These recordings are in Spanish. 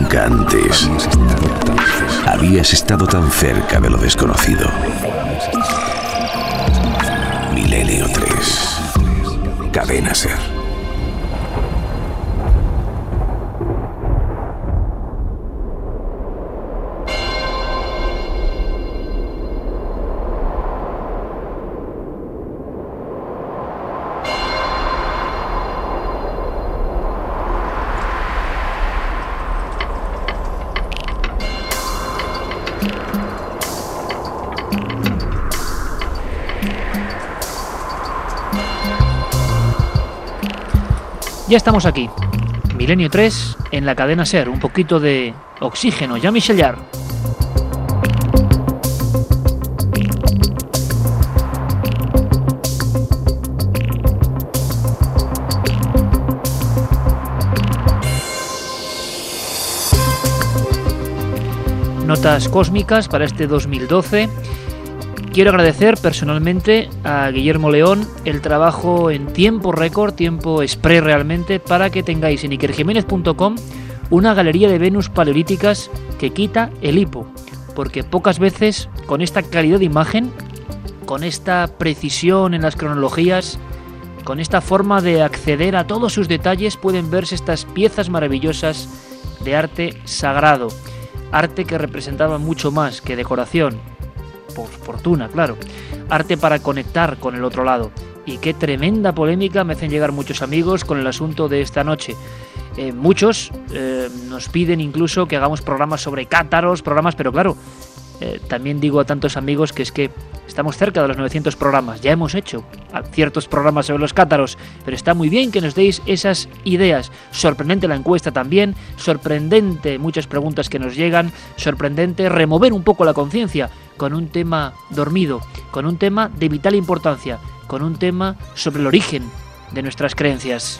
Nunca antes habías estado tan cerca de lo desconocido. Milenio 3. Cadena SER. Ya estamos aquí, Milenio 3 en la cadena SER, un poquito de oxígeno, Jean-Michel Jarre. Notas cósmicas para este 2012. Quiero agradecer personalmente a Guillermo León el trabajo en tiempo récord, tiempo express realmente, para que tengáis en ikerjiménez.com una galería de Venus paleolíticas que quita el hipo, porque pocas veces con esta calidad de imagen, con esta precisión en las cronologías, con esta forma de acceder a todos sus detalles pueden verse estas piezas maravillosas de arte sagrado, arte que representaba mucho más que decoración, por fortuna, claro, arte para conectar con el otro lado. Y qué tremenda polémica me hacen llegar muchos amigos con el asunto de esta noche. Muchos nos piden incluso que hagamos programas sobre cátaros, pero claro, también digo a tantos amigos que es que estamos cerca de los 900 programas, ya hemos hecho ciertos programas sobre los cátaros, pero está muy bien que nos deis esas ideas. Sorprendente la encuesta también, sorprendente muchas preguntas que nos llegan, sorprendente remover un poco la conciencia con un tema dormido, con un tema de vital importancia, con un tema sobre el origen de nuestras creencias.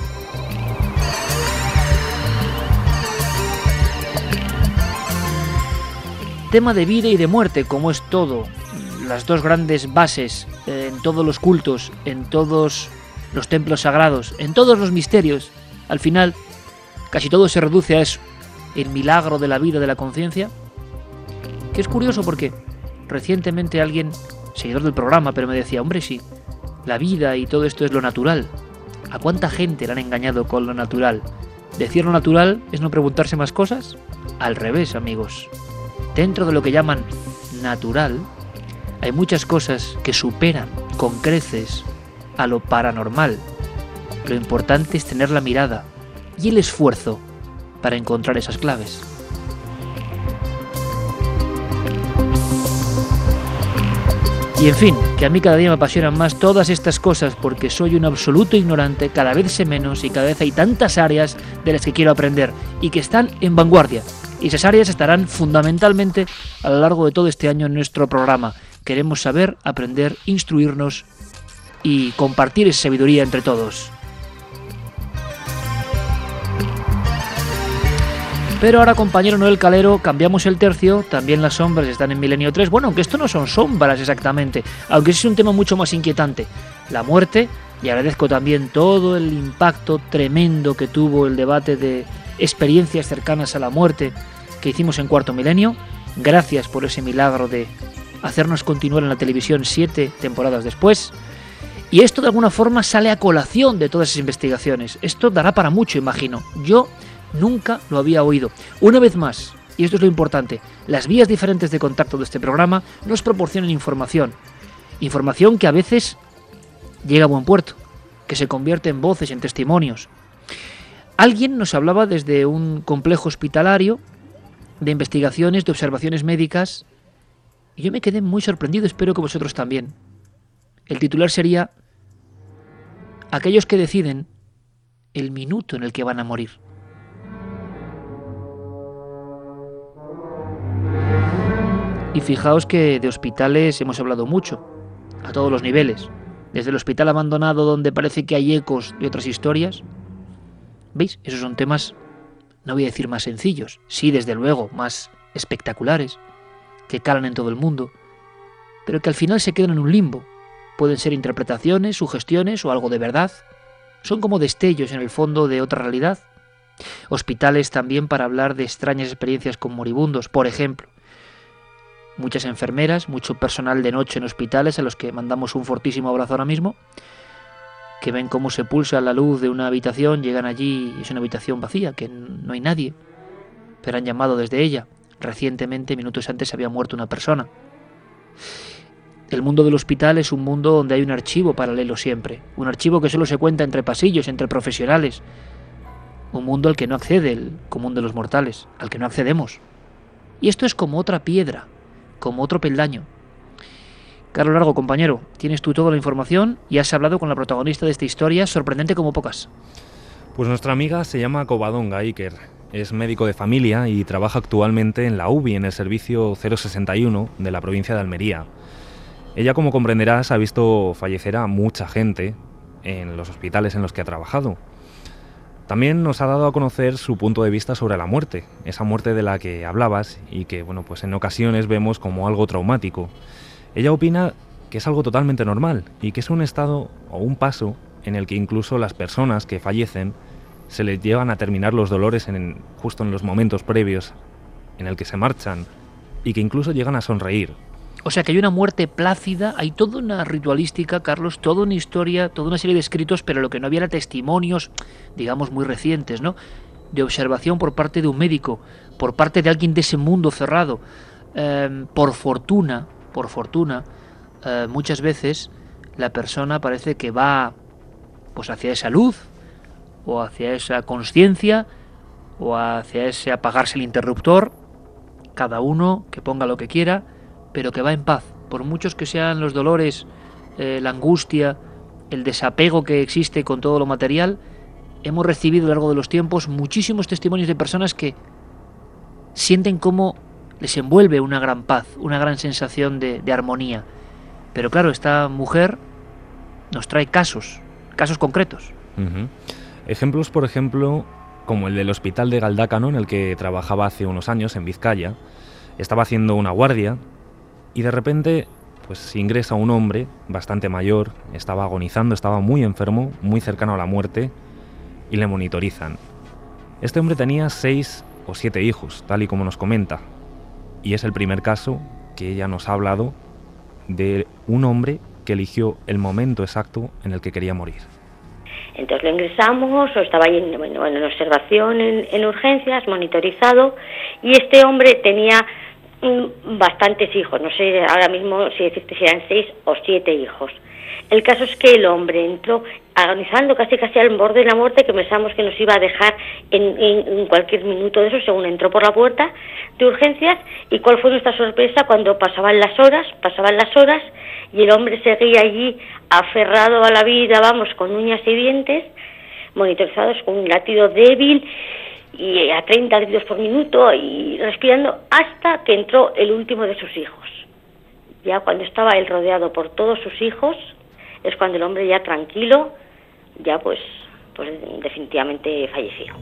Tema de vida y de muerte, como es todo, las dos grandes bases en todos los cultos, en todos los templos sagrados, en todos los misterios. Al final, casi todo se reduce a eso, el milagro de la vida, de la conciencia. Que es curioso porque recientemente alguien, seguidor del programa, pero me decía, hombre, sí, la vida y todo esto es lo natural. ¿A cuánta gente le han engañado con lo natural? ¿Decir lo natural es no preguntarse más cosas? Al revés, amigos. Dentro de lo que llaman natural, hay muchas cosas que superan con creces a lo paranormal. Lo importante es tener la mirada y el esfuerzo para encontrar esas claves. Y en fin, que a mí cada día me apasionan más todas estas cosas porque soy un absoluto ignorante, cada vez sé menos y cada vez hay tantas áreas de las que quiero aprender y que están en vanguardia. Y esas áreas estarán fundamentalmente a lo largo de todo este año en nuestro programa. Queremos saber, aprender, instruirnos y compartir esa sabiduría entre todos. Pero ahora, compañero Noel Calero, cambiamos el tercio, también las sombras están en Milenio 3. Bueno, aunque esto no son sombras exactamente, aunque es un tema mucho más inquietante. La muerte, y agradezco también todo el impacto tremendo que tuvo el debate de experiencias cercanas a la muerte que hicimos en Cuarto Milenio. Gracias por ese milagro de hacernos continuar en la televisión 7 temporadas después. Y esto de alguna forma sale a colación de todas esas investigaciones. Esto dará para mucho, imagino. Yo nunca lo había oído. Una vez más, y esto es lo importante, las vías diferentes de contacto de este programa nos proporcionan información. Información que a veces llega a buen puerto, que se convierte en voces, en testimonios. Alguien nos hablaba desde un complejo hospitalario de investigaciones, de observaciones médicas, y yo me quedé muy sorprendido, espero que vosotros también. El titular sería: aquellos que deciden el minuto en el que van a morir. Y fijaos que de hospitales hemos hablado mucho, a todos los niveles, desde el hospital abandonado donde parece que hay ecos de otras historias. ¿Veis? Esos son temas, no voy a decir más sencillos, sí, desde luego, más espectaculares, que calan en todo el mundo, pero que al final se quedan en un limbo. Pueden ser interpretaciones, sugestiones o algo de verdad. Son como destellos en el fondo de otra realidad. Hospitales también para hablar de extrañas experiencias con moribundos, por ejemplo. Muchas enfermeras, mucho personal de noche en hospitales, a los que mandamos un fortísimo abrazo ahora mismo, que ven cómo se pulsa la luz de una habitación, llegan allí y es una habitación vacía, que no hay nadie, pero han llamado desde ella. Recientemente, minutos antes, había muerto una persona. El mundo del hospital es un mundo donde hay un archivo paralelo siempre, un archivo que solo se cuenta entre pasillos, entre profesionales, un mundo al que no accede el común de los mortales, al que no accedemos. Y esto es como otra piedra, como otro peldaño. Carlos Largo, compañero, tienes tú toda la información y has hablado con la protagonista de esta historia, sorprendente como pocas. Pues nuestra amiga se llama Covadonga Iker, es médico de familia y trabaja actualmente en la UBI, en el servicio 061 de la provincia de Almería. Ella, como comprenderás, ha visto fallecer a mucha gente en los hospitales en los que ha trabajado. También nos ha dado a conocer su punto de vista sobre la muerte, esa muerte de la que hablabas y que, bueno, pues en ocasiones vemos como algo traumático. Ella opina que es algo totalmente normal y que es un estado o un paso en el que incluso las personas que fallecen se les llevan a terminar los dolores justo en los momentos previos en el que se marchan y que incluso llegan a sonreír. O sea que hay una muerte plácida, hay toda una ritualística, Carlos, toda una historia, toda una serie de escritos, pero lo que no había era testimonios, digamos, muy recientes, ¿no? De observación por parte de un médico, por parte de alguien de ese mundo cerrado. Por fortuna, muchas veces la persona parece que va pues hacia esa luz, o hacia esa conciencia, o hacia ese apagarse el interruptor, cada uno que ponga lo que quiera, pero que va en paz, por muchos que sean los dolores, la angustia, el desapego que existe con todo lo material. Hemos recibido a lo largo de los tiempos muchísimos testimonios de personas que sienten cómo les envuelve una gran paz, una gran sensación de armonía. Pero claro, esta mujer nos trae casos concretos. Uh-huh. Ejemplos, por ejemplo, como el del hospital de Galdácano, en el que trabajaba hace unos años, en Vizcaya. Estaba haciendo una guardia y de repente pues ingresa un hombre bastante mayor, estaba agonizando, estaba muy enfermo, muy cercano a la muerte, y le monitorizan. Este hombre tenía 6 o 7 hijos, tal y como nos comenta, y es el primer caso que ella nos ha hablado de un hombre que eligió el momento exacto en el que quería morir. Entonces lo ingresamos, o estaba ahí en observación, en urgencias, monitorizado, y este hombre tenía bastantes hijos, no sé ahora mismo si decirte si eran 6 o 7 hijos. El caso es que el hombre entró agonizando casi al borde de la muerte, que pensamos que nos iba a dejar en cualquier minuto de eso, según entró por la puerta de urgencias. ¿Y cuál fue nuestra sorpresa cuando pasaban las horas y el hombre seguía allí aferrado a la vida, vamos, con uñas y dientes, monitorizados con un latido débil y a 30 latidos por minuto y respirando, hasta que entró el último de sus hijos. Ya cuando estaba él rodeado por todos sus hijos, es cuando el hombre ya tranquilo, ya pues definitivamente falleció.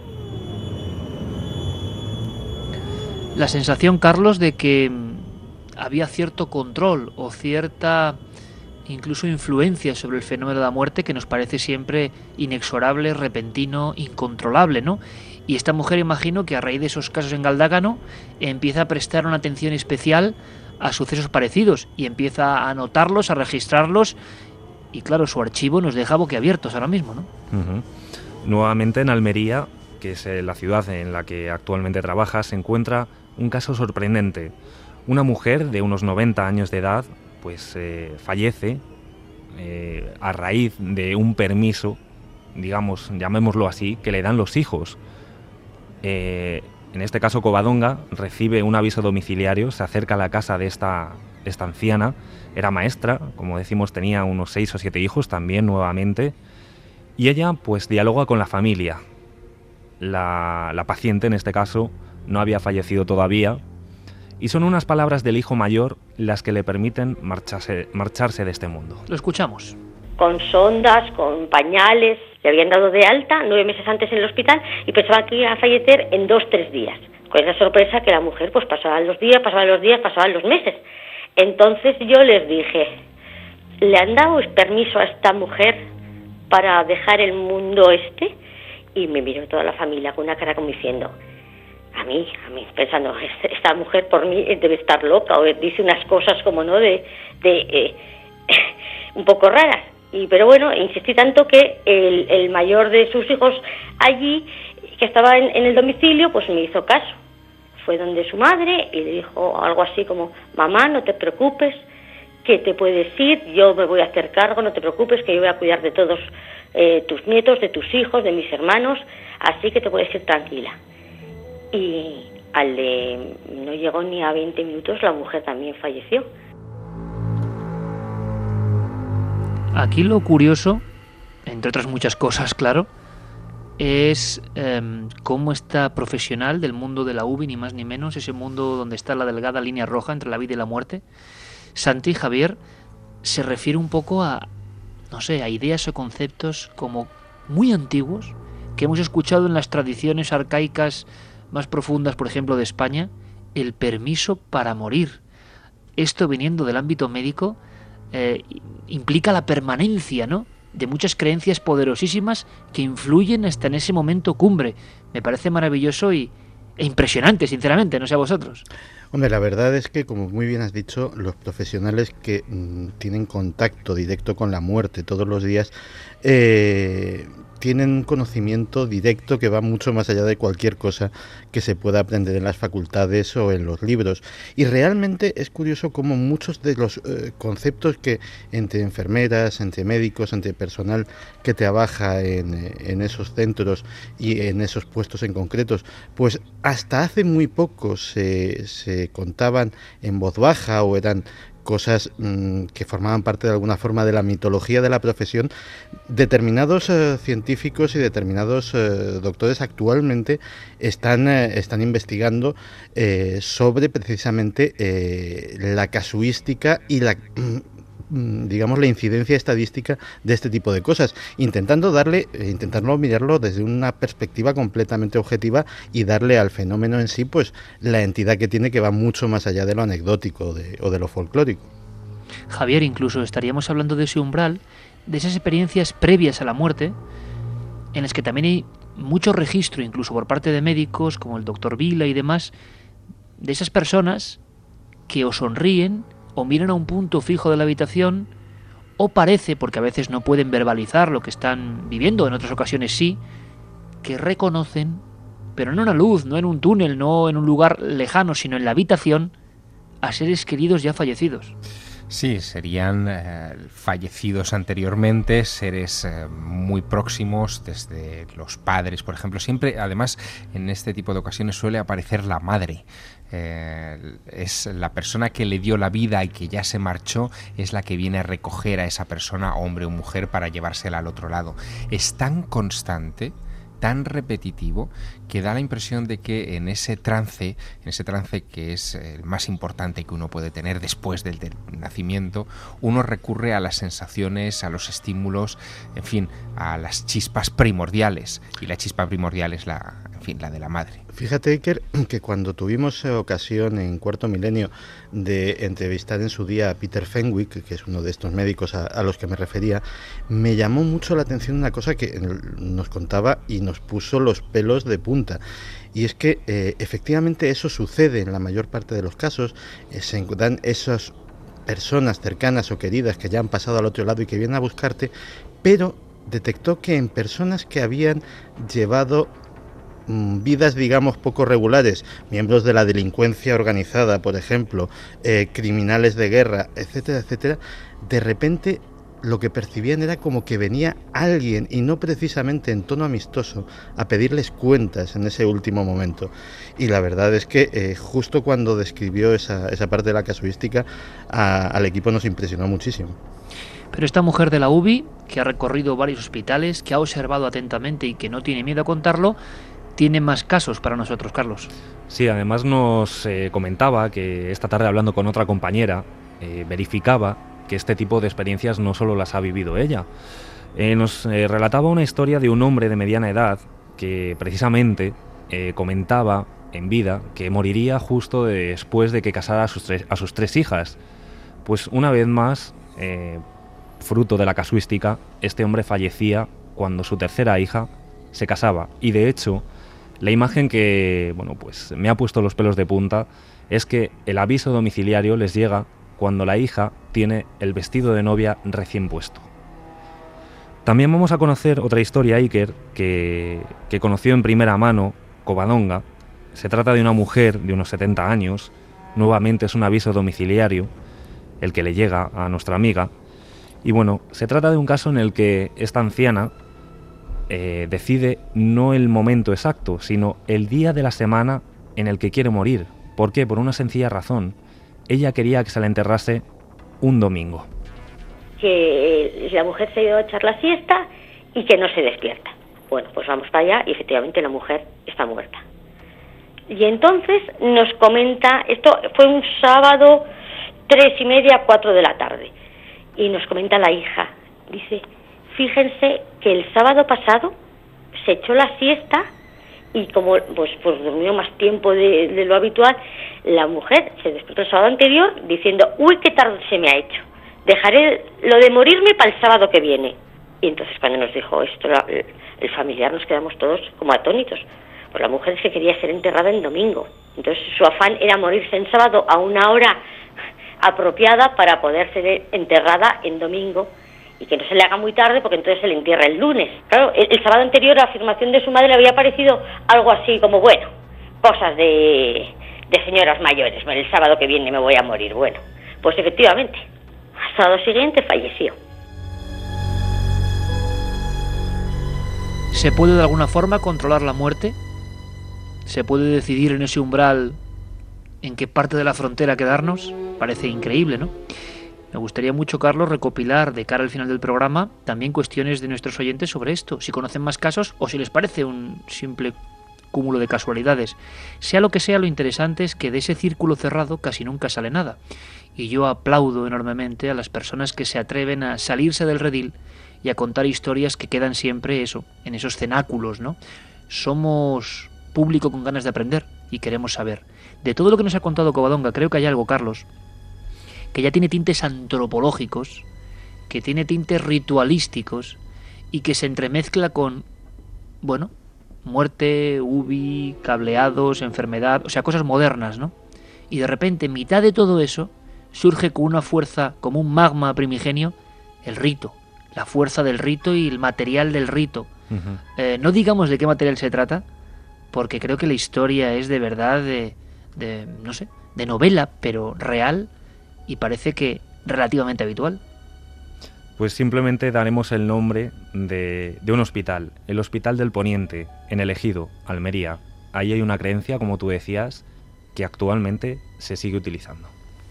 La sensación, Carlos, de que había cierto control o cierta incluso influencia sobre el fenómeno de la muerte que nos parece siempre inexorable, repentino, incontrolable, ¿no? Y esta mujer, imagino que a raíz de esos casos en Galdácano empieza a prestar una atención especial a sucesos parecidos y empieza a anotarlos, a registrarlos, y claro, su archivo nos deja boquiabiertos ahora mismo, ¿no? Uh-huh. Nuevamente en Almería, que es la ciudad en la que actualmente trabaja, se encuentra un caso sorprendente. Una mujer de unos 90 años de edad pues fallece a raíz de un permiso, digamos, llamémoslo así, que le dan los hijos. En este caso, Covadonga recibe un aviso domiciliario, se acerca a la casa de esta anciana, era maestra, como decimos, tenía unos 6 o 7 hijos también nuevamente, y ella pues dialoga con la familia. La paciente, en este caso, no había fallecido todavía, y son unas palabras del hijo mayor las que le permiten marcharse de este mundo. Lo escuchamos. Con sondas, con pañales, le habían dado de alta 9 meses antes en el hospital y pensaba que iba a fallecer en 2-3 días. Con esa sorpresa que la mujer pues pasaban los días, pasaban los meses. Entonces yo les dije, ¿le han dado permiso a esta mujer para dejar el mundo este? Y me miró toda la familia con una cara como diciendo, a mí, pensando, esta mujer por mí debe estar loca, o dice unas cosas como, ¿no?, un poco raras. Pero bueno, insistí tanto que el mayor de sus hijos allí, que estaba en el domicilio, pues me hizo caso. Fue donde su madre y le dijo algo así como, mamá, no te preocupes, que te puedes ir, yo me voy a hacer cargo, no te preocupes, que yo voy a cuidar de todos tus nietos, de tus hijos, de mis hermanos, así que te puedes ir tranquila. Y no llegó ni a 20 minutos, la mujer también falleció. Aquí lo curioso, entre otras muchas cosas, claro, es cómo esta profesional del mundo de la UBI, ni más ni menos, ese mundo donde está la delgada línea roja entre la vida y la muerte, Santi Javier se refiere un poco a, no sé, a ideas o conceptos como muy antiguos que hemos escuchado en las tradiciones arcaicas más profundas, por ejemplo, de España, el permiso para morir. Esto, viniendo del ámbito médico, implica la permanencia, ¿no?, de muchas creencias poderosísimas que influyen hasta en ese momento cumbre. Me parece maravilloso e impresionante, sinceramente, no sé a vosotros. Hombre, la verdad es que, como muy bien has dicho, los profesionales que tienen contacto directo con la muerte todos los días tienen un conocimiento directo que va mucho más allá de cualquier cosa que se pueda aprender en las facultades o en los libros. Y realmente es curioso cómo muchos de los conceptos que entre enfermeras, entre médicos, entre personal que trabaja en esos centros y en esos puestos en concretos, pues hasta hace muy poco se contaban en voz baja o eran cosas que formaban parte de alguna forma de la mitología de la profesión. Determinados científicos y determinados doctores actualmente están investigando sobre precisamente la casuística y la incidencia estadística de este tipo de cosas, intentando mirarlo desde una perspectiva completamente objetiva y darle al fenómeno en sí pues la entidad que tiene, que va mucho más allá de lo anecdótico o de lo folclórico. Javier, incluso estaríamos hablando de ese umbral, de esas experiencias previas a la muerte, en las que también hay mucho registro, incluso por parte de médicos como el doctor Vila y demás, de esas personas que o sonríen o miran a un punto fijo de la habitación, o parece, porque a veces no pueden verbalizar lo que están viviendo, en otras ocasiones sí, que reconocen, pero no en una luz, no en un túnel, no en un lugar lejano, sino en la habitación, a seres queridos ya fallecidos. Sí, serían fallecidos anteriormente, seres muy próximos, desde los padres, por ejemplo. Siempre, además, en este tipo de ocasiones suele aparecer la madre. Es la persona que le dio la vida y que ya se marchó, es la que viene a recoger a esa persona, hombre o mujer, para llevársela al otro lado. Es tan constante, tan repetitivo, que da la impresión de que en ese trance que es el más importante que uno puede tener después del nacimiento, uno recurre a las sensaciones, a los estímulos, en fin, a las chispas primordiales, y la chispa primordial es la de la madre. Fíjate, Iker, que cuando tuvimos ocasión en Cuarto Milenio de entrevistar en su día a Peter Fenwick, que es uno de estos médicos a los que me refería, me llamó mucho la atención una cosa que nos contaba y nos puso los pelos de punta. Y es que efectivamente eso sucede en la mayor parte de los casos. Se dan esas personas cercanas o queridas que ya han pasado al otro lado y que vienen a buscarte, pero detectó que en personas que habían llevado vidas, digamos, poco regulares, miembros de la delincuencia organizada, por ejemplo, criminales de guerra, etcétera, etcétera, de repente lo que percibían era como que venía alguien, y no precisamente en tono amistoso, a pedirles cuentas en ese último momento. Y la verdad es que justo cuando describió esa parte de la casuística, al equipo nos impresionó muchísimo. Pero esta mujer de la UBI, que ha recorrido varios hospitales, que ha observado atentamente y que no tiene miedo a contarlo, tiene más casos para nosotros, Carlos. Sí, además nos comentaba que esta tarde, hablando con otra compañera, verificaba que este tipo de experiencias no solo las ha vivido ella. Nos relataba una historia de un hombre de mediana edad que precisamente comentaba en vida que moriría justo después de que casara a sus tres hijas. Pues una vez más, fruto de la casuística, este hombre fallecía cuando su tercera hija se casaba. Y de hecho, la imagen que, bueno, pues me ha puesto los pelos de punta es que el aviso domiciliario les llega cuando la hija tiene el vestido de novia recién puesto. También vamos a conocer otra historia, Iker, que conoció en primera mano Covadonga. Se trata de una mujer de unos 70 años, nuevamente es un aviso domiciliario, el que le llega a nuestra amiga. Y bueno, se trata de un caso en el que esta anciana decide no el momento exacto, sino el día de la semana en el que quiere morir. ¿Por qué? Por una sencilla razón. Ella quería que se la enterrase un domingo. Que la mujer se ha ido a echar la siesta y que no se despierta. Bueno, pues vamos para allá y efectivamente la mujer está muerta. Y entonces nos comenta, esto fue un sábado 3:30, 4 de la tarde, y nos comenta la hija, dice, fíjense que el sábado pasado se echó la siesta y como pues durmió más tiempo de lo habitual, la mujer se despertó el sábado anterior diciendo, uy, qué tarde se me ha hecho, dejaré lo de morirme para el sábado que viene. Y entonces cuando nos dijo esto el familiar, nos quedamos todos como atónitos, pues la mujer se quería ser enterrada en domingo, entonces su afán era morirse en sábado a una hora apropiada para poder ser enterrada en domingo y que no se le haga muy tarde porque entonces se le entierra el lunes. Claro, el sábado anterior la afirmación de su madre le había parecido algo así como, bueno, cosas de señoras mayores, bueno, el sábado que viene me voy a morir. Bueno, pues efectivamente, al sábado siguiente falleció. ¿Se puede de alguna forma controlar la muerte? ¿Se puede decidir en ese umbral en qué parte de la frontera quedarnos? Parece increíble, ¿no? Me gustaría mucho, Carlos, recopilar de cara al final del programa también cuestiones de nuestros oyentes sobre esto, si conocen más casos o si les parece un simple cúmulo de casualidades. Sea lo que sea, lo interesante es que de ese círculo cerrado casi nunca sale nada. Y yo aplaudo enormemente a las personas que se atreven a salirse del redil y a contar historias que quedan siempre eso, en esos cenáculos, ¿no? Somos público con ganas de aprender y queremos saber. De todo lo que nos ha contado Covadonga, creo que hay algo, Carlos, que ya tiene tintes antropológicos, que tiene tintes ritualísticos y que se entremezcla con, bueno, muerte, ubi, cableados, enfermedad, o sea, cosas modernas, ¿no? Y de repente, en mitad de todo eso, surge con una fuerza, como un magma primigenio, el rito, la fuerza del rito y el material del rito. Uh-huh. No digamos de qué material se trata, porque creo que la historia es de verdad no sé, de novela, pero real, y parece que relativamente habitual. Pues simplemente daremos el nombre de un hospital, el Hospital del Poniente, en El Ejido, Almería. Ahí hay una creencia, como tú decías, que actualmente se sigue utilizando.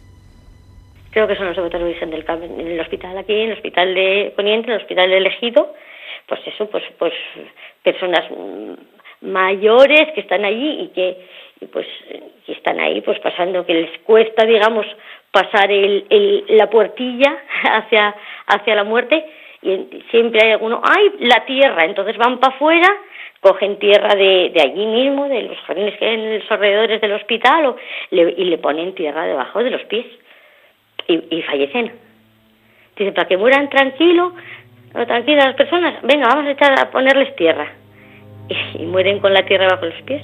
Creo que son los devotos de Virgen del Carmen, en el hospital aquí, en el Hospital de Poniente, en el Hospital del Ejido, pues eso, pues personas mayores que están allí y que están ahí pues pasando, que les cuesta, digamos, pasar la puertilla hacia la muerte, y siempre hay alguno, ¡ay, la tierra! Entonces van para afuera, cogen tierra de allí mismo, de los jardines que hay en los alrededores del hospital, y le ponen tierra debajo de los pies, y fallecen. Dicen, para que mueran tranquilas las personas, venga, vamos a ponerles tierra. Y mueren con la tierra bajo los pies.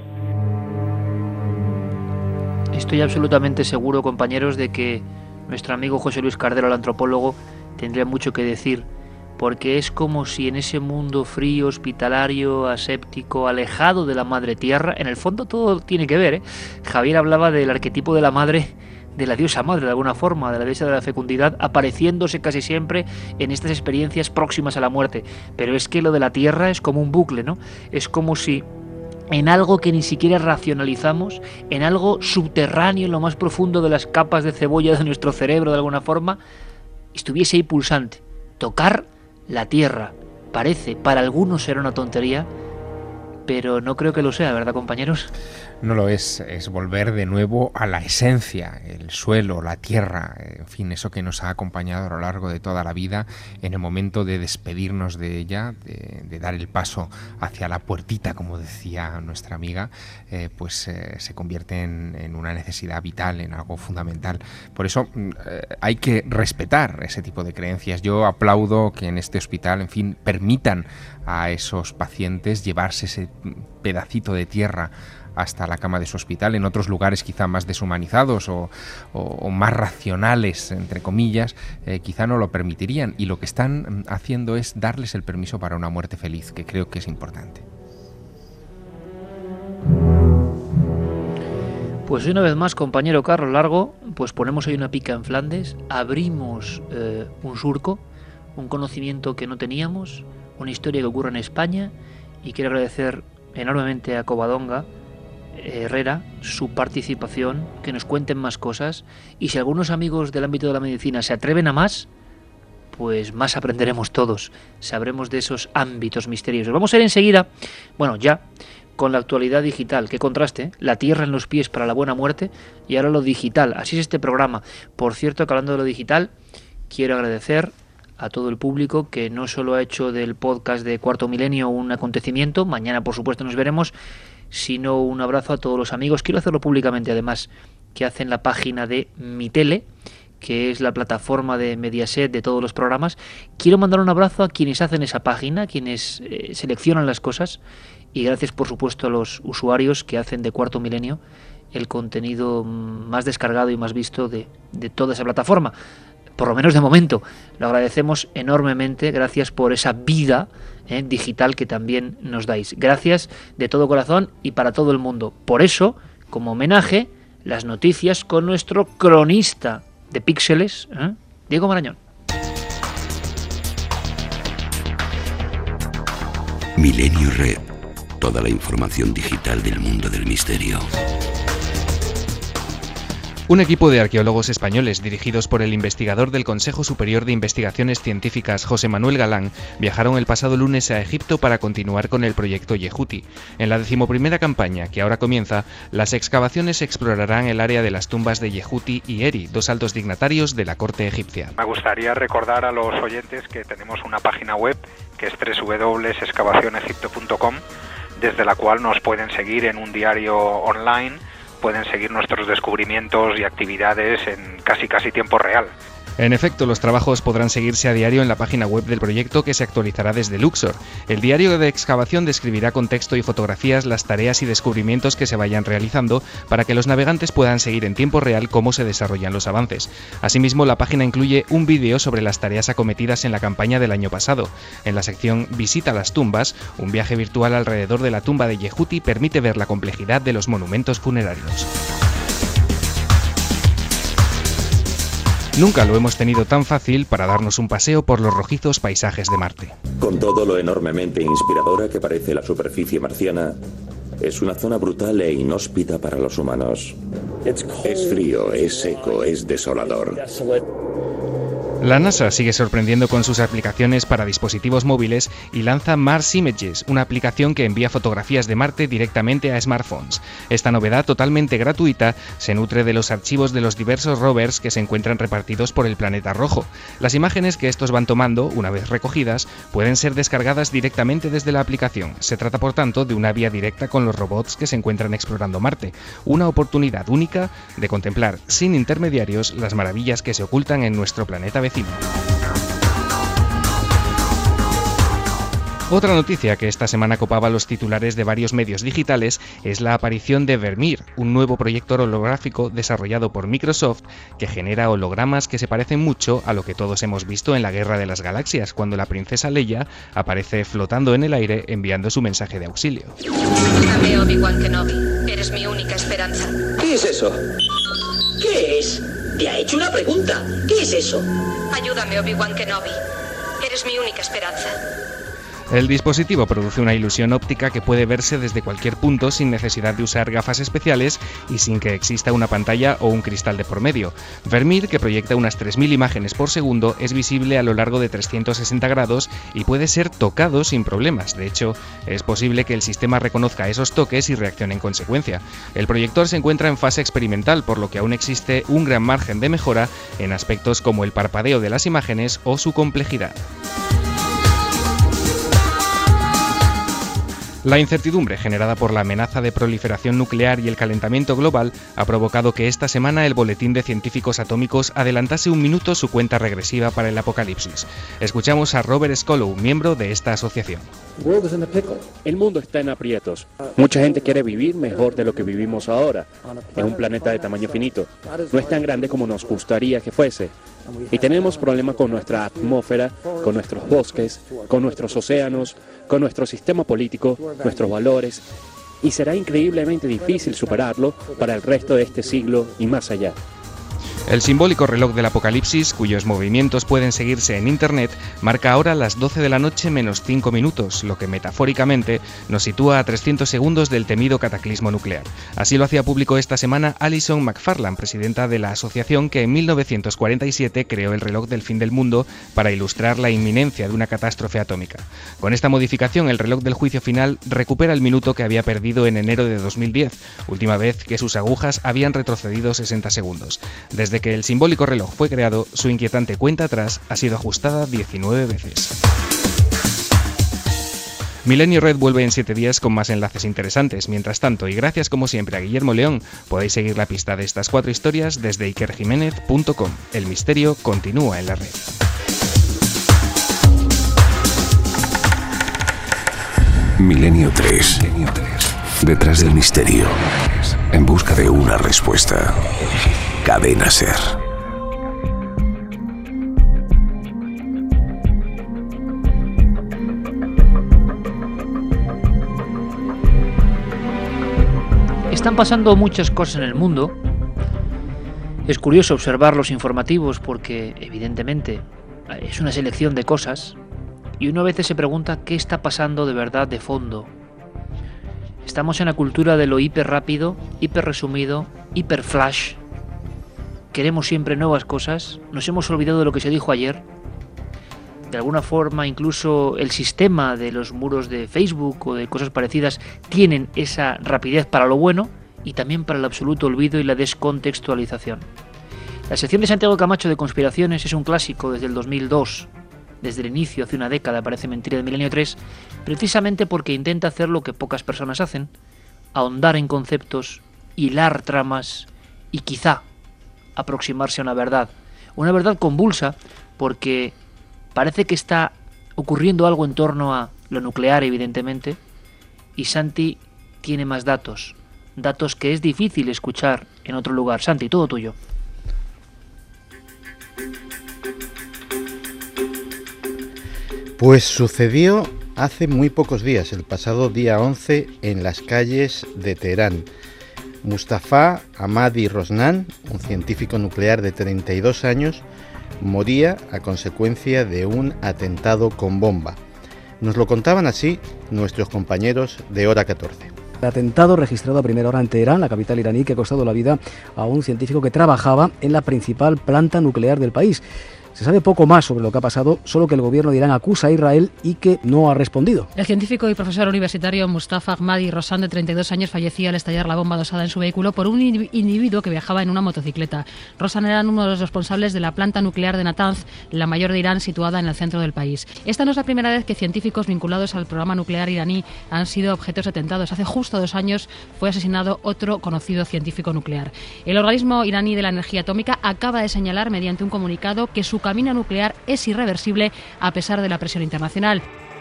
Estoy absolutamente seguro, compañeros, de que nuestro amigo José Luis Cardero, el antropólogo, tendría mucho que decir, porque es como si en ese mundo frío, hospitalario, aséptico, alejado de la madre tierra, en el fondo todo tiene que ver, ¿eh? Javier hablaba del arquetipo de la madre, de la diosa madre de alguna forma, de la diosa de la fecundidad, apareciéndose casi siempre en estas experiencias próximas a la muerte. Pero es que lo de la tierra es como un bucle, ¿no? Es como si en algo que ni siquiera racionalizamos, en algo subterráneo, en lo más profundo de las capas de cebolla de nuestro cerebro de alguna forma, estuviese ahí pulsante. Tocar la tierra parece, para algunos será una tontería, pero no creo que lo sea, ¿verdad, compañeros? No lo es volver de nuevo a la esencia, el suelo, la tierra, en fin, eso que nos ha acompañado a lo largo de toda la vida. En el momento de despedirnos de ella, de dar el paso hacia la puertita, como decía nuestra amiga, se convierte en una necesidad vital, en algo fundamental. Por eso hay que respetar ese tipo de creencias. Yo aplaudo que en este hospital, en fin, permitan a esos pacientes llevarse ese pedacito de tierra hasta la cama de su hospital. En otros lugares quizá más deshumanizados o más racionales, entre comillas, quizá no lo permitirían, y lo que están haciendo es darles el permiso para una muerte feliz, que creo que es importante. Pues una vez más, compañero Carlos Largo, pues ponemos ahí una pica en Flandes, abrimos un surco, un conocimiento que no teníamos, una historia que ocurre en España, y quiero agradecer enormemente a Covadonga Herrera su participación, que nos cuenten más cosas, y si algunos amigos del ámbito de la medicina se atreven a más, pues más aprenderemos todos, sabremos de esos ámbitos misteriosos. Vamos a ir enseguida, bueno, ya con la actualidad digital. Qué contraste, la tierra en los pies para la buena muerte y ahora lo digital. Así es este programa. Por cierto, que hablando de lo digital, quiero agradecer a todo el público que no solo ha hecho del podcast de Cuarto Milenio un acontecimiento, mañana por supuesto nos veremos, sino un abrazo a todos los amigos. Quiero hacerlo públicamente además, que hacen la página de Mi Tele, que es la plataforma de Mediaset de todos los programas. Quiero mandar un abrazo a quienes hacen esa página, quienes seleccionan las cosas, y gracias por supuesto a los usuarios que hacen de Cuarto Milenio el contenido más descargado y más visto de toda esa plataforma. Por lo menos de momento, lo agradecemos enormemente. Gracias por esa vida digital que también nos dais. Gracias de todo corazón y para todo el mundo. Por eso, como homenaje, las noticias con nuestro cronista de píxeles, Diego Marañón. Milenio Red. Toda la información digital del mundo del misterio. Un equipo de arqueólogos españoles, dirigidos por el investigador del Consejo Superior de Investigaciones Científicas, José Manuel Galán, viajaron el pasado lunes a Egipto para continuar con el proyecto Yehuti. En la 11ª campaña, que ahora comienza, las excavaciones explorarán el área de las tumbas de Yehuti y Eri, dos altos dignatarios de la corte egipcia. Me gustaría recordar a los oyentes que tenemos una página web, que es www.excavacionegipto.com, desde la cual nos pueden seguir en un diario online, pueden seguir nuestros descubrimientos y actividades en casi tiempo real. En efecto, los trabajos podrán seguirse a diario en la página web del proyecto, que se actualizará desde Luxor. El diario de excavación describirá con texto y fotografías las tareas y descubrimientos que se vayan realizando para que los navegantes puedan seguir en tiempo real cómo se desarrollan los avances. Asimismo, la página incluye un vídeo sobre las tareas acometidas en la campaña del año pasado. En la sección Visita las tumbas, un viaje virtual alrededor de la tumba de Yehuti permite ver la complejidad de los monumentos funerarios. Nunca lo hemos tenido tan fácil para darnos un paseo por los rojizos paisajes de Marte. Con todo lo enormemente inspiradora que parece la superficie marciana, es una zona brutal e inhóspita para los humanos. Es frío, es seco, es desolador. La NASA sigue sorprendiendo con sus aplicaciones para dispositivos móviles y lanza Mars Images, una aplicación que envía fotografías de Marte directamente a smartphones. Esta novedad, totalmente gratuita, se nutre de los archivos de los diversos rovers que se encuentran repartidos por el planeta rojo. Las imágenes que estos van tomando, una vez recogidas, pueden ser descargadas directamente desde la aplicación. Se trata, por tanto, de una vía directa con los robots que se encuentran explorando Marte, una oportunidad única de contemplar sin intermediarios las maravillas que se ocultan en nuestro planeta vecino. Otra noticia que esta semana copaba los titulares de varios medios digitales es la aparición de Vermeer, un nuevo proyector holográfico desarrollado por Microsoft que genera hologramas que se parecen mucho a lo que todos hemos visto en la Guerra de las Galaxias, cuando la princesa Leia aparece flotando en el aire enviando su mensaje de auxilio. Dame Obi-Wan Kenobi, eres mi única esperanza. ¿Qué es eso? ¿Qué es? Te ha hecho una pregunta. ¿Qué es eso? Ayúdame, Obi-Wan Kenobi. Eres mi única esperanza. El dispositivo produce una ilusión óptica que puede verse desde cualquier punto sin necesidad de usar gafas especiales y sin que exista una pantalla o un cristal de por medio. Vermeer, que proyecta unas 3.000 imágenes por segundo, es visible a lo largo de 360 grados y puede ser tocado sin problemas. De hecho, es posible que el sistema reconozca esos toques y reaccione en consecuencia. El proyector se encuentra en fase experimental, por lo que aún existe un gran margen de mejora en aspectos como el parpadeo de las imágenes o su complejidad. La incertidumbre generada por la amenaza de proliferación nuclear y el calentamiento global ha provocado que esta semana el Boletín de Científicos Atómicos adelantase un minuto su cuenta regresiva para el apocalipsis. Escuchamos a Robert Scolow, miembro de esta asociación. El mundo está en aprietos. Mucha gente quiere vivir mejor de lo que vivimos ahora, en un planeta de tamaño finito. No es tan grande como nos gustaría que fuese. Y tenemos problemas con nuestra atmósfera, con nuestros bosques, con nuestros océanos, con nuestro sistema político, nuestros valores, y será increíblemente difícil superarlo para el resto de este siglo y más allá. El simbólico reloj del apocalipsis, cuyos movimientos pueden seguirse en Internet, marca ahora las 12 de la noche menos 5 minutos, lo que metafóricamente nos sitúa a 300 segundos del temido cataclismo nuclear. Así lo hacía público esta semana Alison McFarlane, presidenta de la asociación que en 1947 creó el reloj del fin del mundo para ilustrar la inminencia de una catástrofe atómica. Con esta modificación, el reloj del juicio final recupera el minuto que había perdido en enero de 2010, última vez que sus agujas habían retrocedido 60 segundos. Desde que el simbólico reloj fue creado, su inquietante cuenta atrás ha sido ajustada 19 veces. Milenio Red vuelve en 7 días con más enlaces interesantes. Mientras tanto, y gracias como siempre a Guillermo León, podéis seguir la pista de estas 4 historias desde ikerjimenez.com. El misterio continúa en la red. Milenio 3. Detrás del misterio. En busca de una respuesta. Cadena SER. Están pasando muchas cosas en el mundo. Es curioso observar los informativos porque, evidentemente, es una selección de cosas y uno a veces se pregunta qué está pasando de verdad de fondo. Estamos en la cultura de lo hiper rápido, hiper resumido, hiper flash. Queremos siempre nuevas cosas, nos hemos olvidado de lo que se dijo ayer. De alguna forma, incluso el sistema de los muros de Facebook o de cosas parecidas tienen esa rapidez para lo bueno y también para el absoluto olvido y la descontextualización. La sección de Santiago Camacho de Conspiraciones es un clásico desde el 2002. Desde el inicio, hace una década, parece mentira, de Milenio 3, precisamente porque intenta hacer lo que pocas personas hacen, ahondar en conceptos, hilar tramas y quizá aproximarse a una verdad convulsa, porque parece que está ocurriendo algo en torno a lo nuclear, evidentemente, y Santi tiene más datos que es difícil escuchar en otro lugar. Santi, todo tuyo. Pues sucedió hace muy pocos días, el pasado día 11, en las calles de Teherán. Mustafa Ahmadi Rosnan, un científico nuclear de 32 años, moría a consecuencia de un atentado con bomba. Nos lo contaban así nuestros compañeros de Hora 14. El atentado registrado a primera hora en Teherán, la capital iraní, que ha costado la vida a un científico que trabajaba en la principal planta nuclear del país. Se sabe poco más sobre lo que ha pasado, solo que el gobierno de Irán acusa a Israel y que no ha respondido. El científico y profesor universitario Mustafa Ahmadi Rosnan, de 32 años, fallecía al estallar la bomba dosada en su vehículo por un individuo que viajaba en una motocicleta. Rosnan era uno de los responsables de la planta nuclear de Natanz, la mayor de Irán, situada en el centro del país. Esta no es la primera vez que científicos vinculados al programa nuclear iraní han sido objetos de atentados. Hace justo 2 años fue asesinado otro conocido científico nuclear. El organismo iraní de la energía atómica acaba de señalar mediante un comunicado que su camino nuclear es irreversible a pesar de la presión internacional.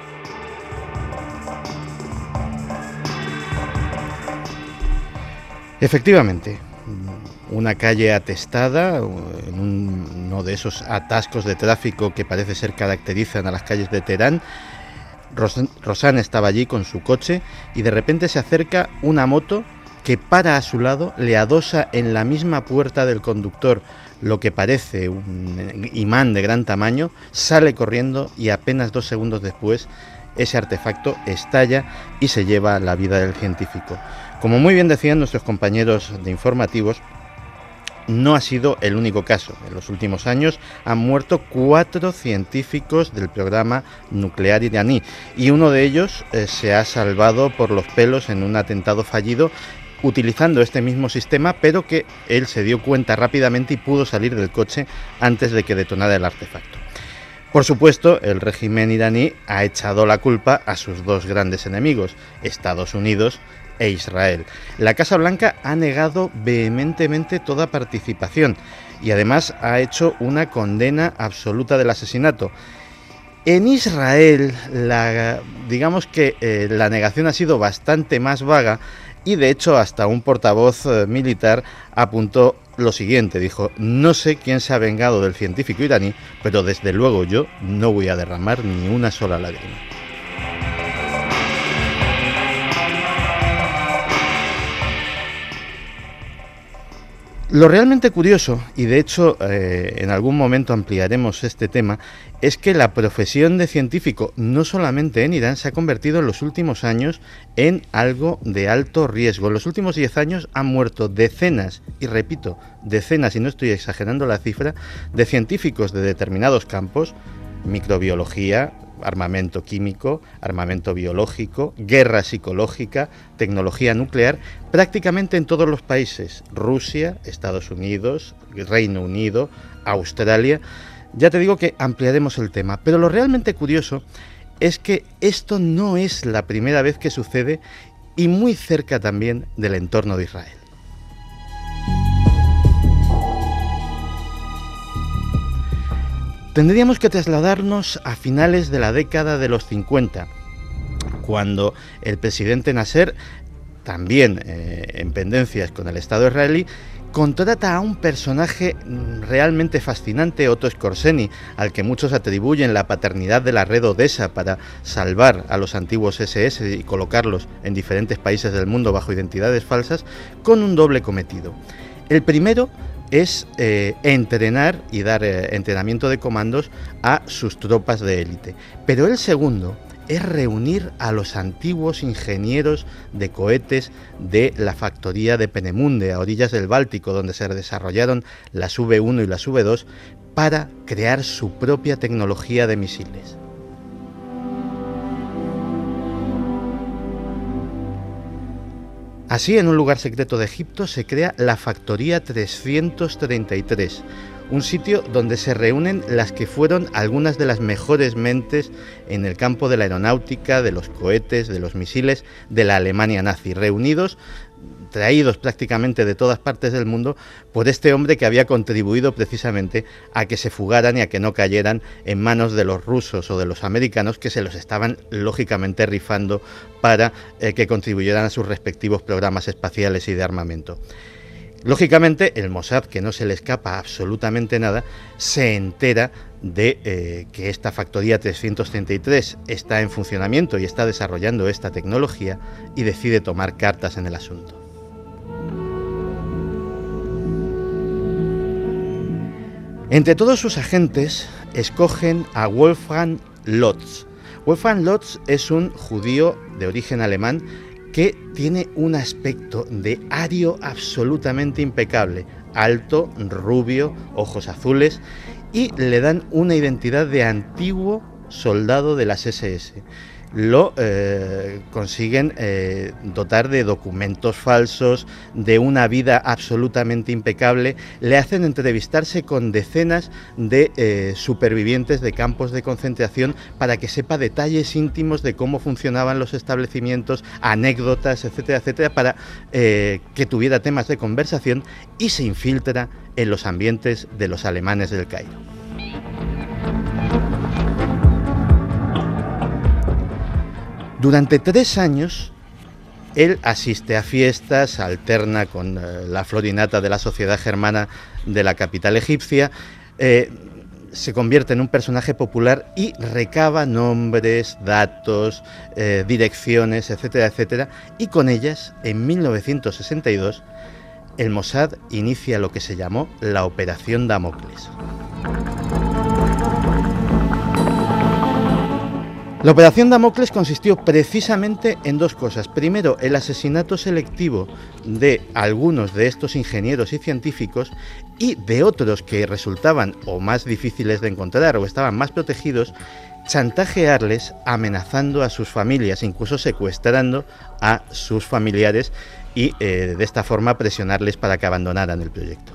Efectivamente, una calle atestada, en uno de esos atascos de tráfico que parece ser caracterizan a las calles de Teherán. Rosnan estaba allí con su coche y de repente se acerca una moto que para a su lado, le adosa en la misma puerta del conductor lo que parece un imán de gran tamaño, sale corriendo y apenas 2 segundos después ese artefacto estalla y se lleva la vida del científico. Como muy bien decían nuestros compañeros de informativos, no ha sido el único caso. En los últimos años han muerto 4 científicos del programa nuclear iraní y uno de ellos se ha salvado por los pelos en un atentado fallido utilizando este mismo sistema, pero que él se dio cuenta rápidamente y pudo salir del coche antes de que detonara el artefacto. Por supuesto, el régimen iraní ha echado la culpa a sus 2 grandes enemigos, Estados Unidos e Israel. La Casa Blanca ha negado vehementemente toda participación y además ha hecho una condena absoluta del asesinato. En Israel, digamos que la negación ha sido bastante más vaga y de hecho hasta un portavoz militar apuntó lo siguiente, dijo: no sé quién se ha vengado del científico iraní, pero desde luego yo no voy a derramar ni una sola lágrima. Lo realmente curioso, y de hecho en algún momento ampliaremos este tema, es que la profesión de científico, no solamente en Irán, se ha convertido en los últimos años en algo de alto riesgo. En los últimos 10 años han muerto decenas, y repito, decenas, y no estoy exagerando la cifra, de científicos de determinados campos: microbiología, armamento químico, armamento biológico, guerra psicológica, tecnología nuclear, prácticamente en todos los países: Rusia, Estados Unidos, Reino Unido, Australia. Ya te digo que ampliaremos el tema, pero lo realmente curioso es que esto no es la primera vez que sucede y muy cerca también del entorno de Israel. Tendríamos que trasladarnos a finales de la década de los 50, cuando el presidente Nasser, también en pendencias con el Estado israelí, contrata a un personaje realmente fascinante, Otto Skorzeny, al que muchos atribuyen la paternidad de la red Odessa para salvar a los antiguos SS y colocarlos en diferentes países del mundo bajo identidades falsas, con un doble cometido. El primero es entrenar y dar entrenamiento de comandos a sus tropas de élite. Pero el segundo es reunir a los antiguos ingenieros de cohetes de la factoría de Peenemünde, a orillas del Báltico, donde se desarrollaron las V1 y las V2, para crear su propia tecnología de misiles. Así, en un lugar secreto de Egipto se crea la Factoría 333, un sitio donde se reúnen las que fueron algunas de las mejores mentes en el campo de la aeronáutica, de los cohetes, de los misiles, de la Alemania nazi, reunidos, traídos prácticamente de todas partes del mundo por este hombre que había contribuido precisamente a que se fugaran y a que no cayeran en manos de los rusos o de los americanos, que se los estaban lógicamente rifando para que contribuyeran a sus respectivos programas espaciales y de armamento. Lógicamente, el Mossad, que no se le escapa absolutamente nada, se entera de que esta Factoría 333 está en funcionamiento y está desarrollando esta tecnología y decide tomar cartas en el asunto. Entre todos sus agentes, escogen a Wolfgang Lotz. Wolfgang Lotz es un judío de origen alemán que tiene un aspecto de ario absolutamente impecable, alto, rubio, ojos azules, y le dan una identidad de antiguo soldado de las SS. Lo consiguen dotar de documentos falsos, de una vida absolutamente impecable, le hacen entrevistarse con decenas de supervivientes de campos de concentración para que sepa detalles íntimos de cómo funcionaban los establecimientos, anécdotas, etcétera, etcétera, para que tuviera temas de conversación, y se infiltra en los ambientes de los alemanes del Cairo. Durante 3 años, él asiste a fiestas, alterna con la florinata de la sociedad germana de la capital egipcia, se convierte en un personaje popular y recaba nombres, datos, direcciones, etcétera, etcétera, y con ellas, en 1962, el Mossad inicia lo que se llamó la Operación Damocles. La operación Damocles consistió precisamente en dos cosas. Primero, el asesinato selectivo de algunos de estos ingenieros y científicos, y de otros que resultaban o más difíciles de encontrar o estaban más protegidos, chantajearles amenazando a sus familias, incluso secuestrando a sus familiares y de esta forma presionarles para que abandonaran el proyecto.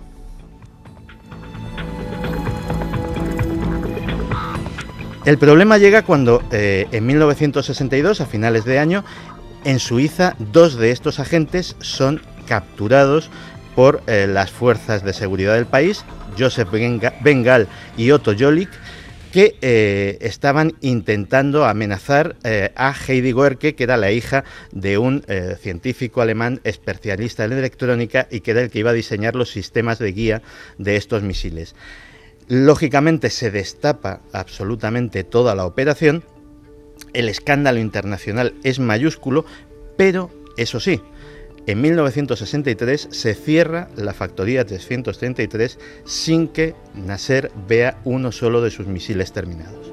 El problema llega cuando en 1962, a finales de año, en Suiza, dos de estos agentes son capturados por las fuerzas de seguridad del país, Joseph Bengal y Otto Jolik, que estaban intentando amenazar a Heidi Goerke, que era la hija de un científico alemán especialista en electrónica y que era el que iba a diseñar los sistemas de guía de estos misiles. Lógicamente se destapa absolutamente toda la operación, el escándalo internacional es mayúsculo, pero eso sí, en 1963 se cierra la factoría 333 sin que Nasser vea uno solo de sus misiles terminados.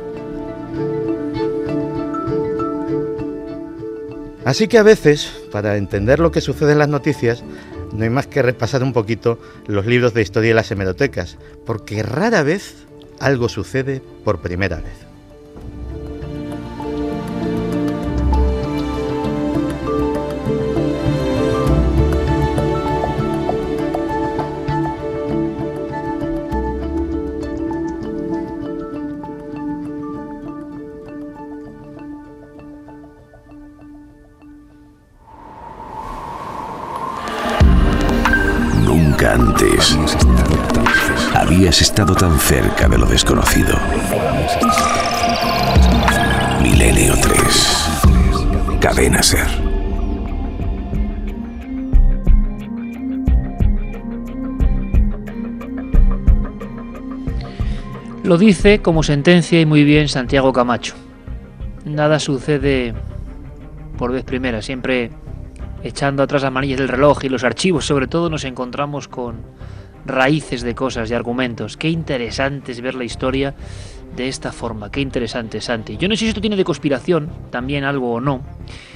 Así que a veces, para entender lo que sucede en las noticias, no hay más que repasar un poquito los libros de historia y las hemerotecas, porque rara vez algo sucede por primera vez. Nunca antes habías estado tan cerca de lo desconocido. Milenio 3. Cadena SER. Lo dice como sentencia y muy bien Santiago Camacho. Nada sucede por vez primera, siempre echando atrás las manillas del reloj y los archivos, sobre todo, nos encontramos con raíces de cosas y argumentos. Qué interesante es ver la historia de esta forma, qué interesante, Santi. Yo no sé si esto tiene de conspiración también algo o no.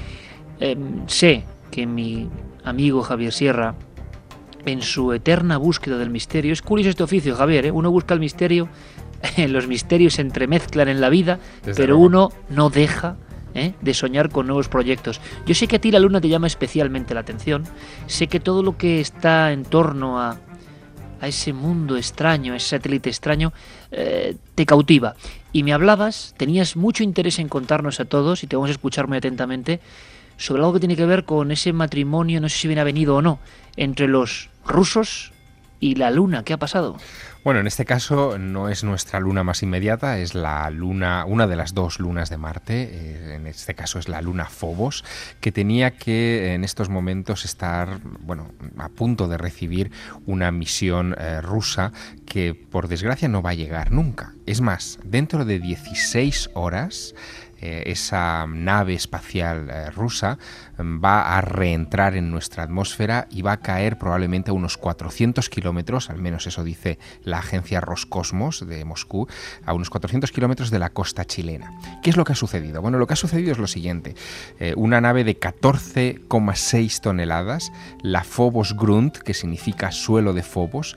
Sé que mi amigo Javier Sierra, en su eterna búsqueda del misterio, es curioso este oficio, Javier, uno busca el misterio, los misterios se entremezclan en la vida, desde pero luego. Uno no deja de soñar con nuevos proyectos. Yo sé que a ti la luna te llama especialmente la atención, sé que todo lo que está en torno a ese mundo extraño, a ese satélite extraño, te cautiva. Y me hablabas, tenías mucho interés en contarnos a todos, y te vamos a escuchar muy atentamente, sobre algo que tiene que ver con ese matrimonio, no sé si bien ha venido o no, entre los rusos y la luna. ¿Qué ha pasado? Bueno, en este caso no es nuestra luna más inmediata, es la luna, una de las dos lunas de Marte, en este caso es la luna Phobos, que tenía que en estos momentos estar, a punto de recibir una misión rusa que por desgracia no va a llegar nunca. Es más, dentro de 16 horas esa nave espacial rusa va a reentrar en nuestra atmósfera y va a caer probablemente a unos 400 kilómetros, al menos eso dice la agencia Roscosmos de Moscú, a unos 400 kilómetros de la costa chilena. ¿Qué es lo que ha sucedido? Bueno, lo que ha sucedido es lo siguiente. Una nave de 14,6 toneladas, la Phobos Grund, que significa suelo de Phobos,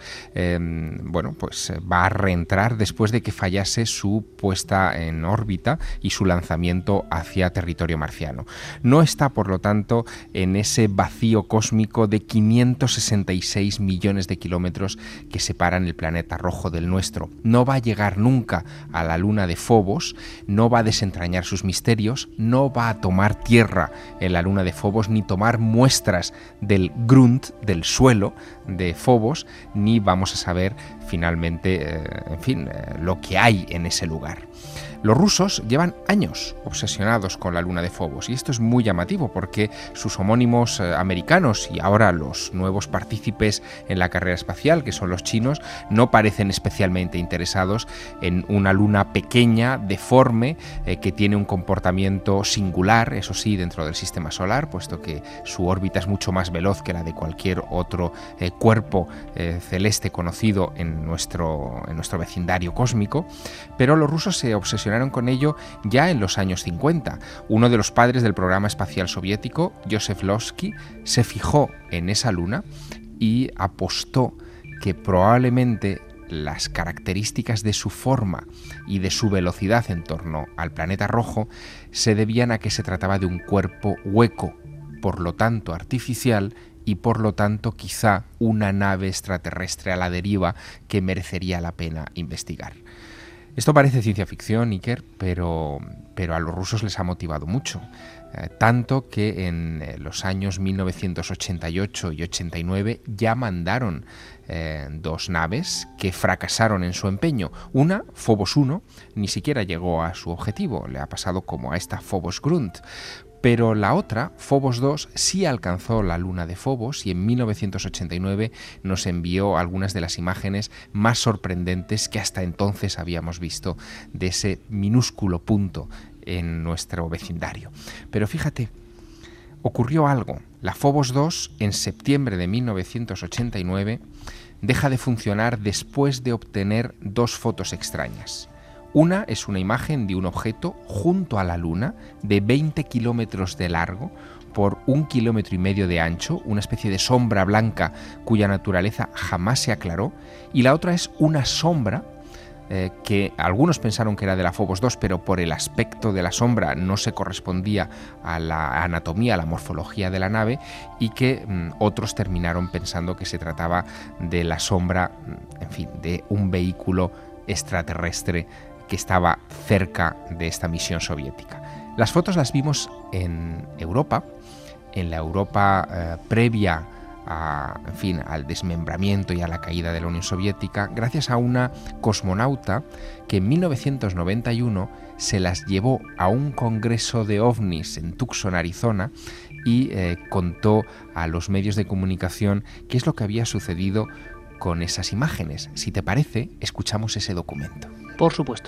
va a reentrar después de que fallase su puesta en órbita y su lanzamiento hacia territorio marciano. No está, por lo tanto, en ese vacío cósmico de 566 millones de kilómetros que separan el planeta rojo del nuestro. No va a llegar nunca a la luna de Phobos, no va a desentrañar sus misterios, no va a tomar tierra en la luna de Phobos, ni tomar muestras del Grund, del suelo de Phobos, ni vamos a saber finalmente, lo que hay en ese lugar. Los rusos llevan años obsesionados con la luna de Phobos, y esto es muy llamativo porque sus homónimos americanos y ahora los nuevos partícipes en la carrera espacial, que son los chinos, no parecen especialmente interesados en una luna pequeña, deforme, que tiene un comportamiento singular, eso sí, dentro del sistema solar, puesto que su órbita es mucho más veloz que la de cualquier otro cuerpo celeste conocido en nuestro vecindario cósmico. Pero los rusos se obsesionan obsesionaron con ello ya en los años 50. Uno de los padres del programa espacial soviético, Joseph Losky, se fijó en esa luna y apostó que probablemente las características de su forma y de su velocidad en torno al planeta rojo se debían a que se trataba de un cuerpo hueco, por lo tanto artificial, y por lo tanto quizá una nave extraterrestre a la deriva que merecería la pena investigar. Esto parece ciencia ficción, Iker, pero a los rusos les ha motivado mucho. Tanto que en los años 1988 y 89 ya mandaron 2 naves que fracasaron en su empeño. Una, Phobos 1, ni siquiera llegó a su objetivo, le ha pasado como a esta Phobos Grunt. Pero la otra, Phobos 2, sí alcanzó la luna de Phobos y en 1989 nos envió algunas de las imágenes más sorprendentes que hasta entonces habíamos visto de ese minúsculo punto en nuestro vecindario. Pero fíjate, ocurrió algo. La Phobos 2, en septiembre de 1989, deja de funcionar después de obtener 2 fotos extrañas. Una es una imagen de un objeto junto a la Luna de 20 kilómetros de largo por 1,5 kilómetros de ancho, una especie de sombra blanca cuya naturaleza jamás se aclaró, y la otra es una sombra que algunos pensaron que era de la Phobos 2, pero por el aspecto de la sombra no se correspondía a la anatomía, a la morfología de la nave, y que otros terminaron pensando que se trataba de la sombra, en fin, de un vehículo extraterrestre que estaba cerca de esta misión soviética. Las fotos las vimos en Europa, en la Europa previa al desmembramiento y a la caída de la Unión Soviética, gracias a una cosmonauta que en 1991 se las llevó a un congreso de ovnis en Tucson, Arizona, y contó a los medios de comunicación qué es lo que había sucedido con esas imágenes. Si te parece, escuchamos ese documento. Por supuesto.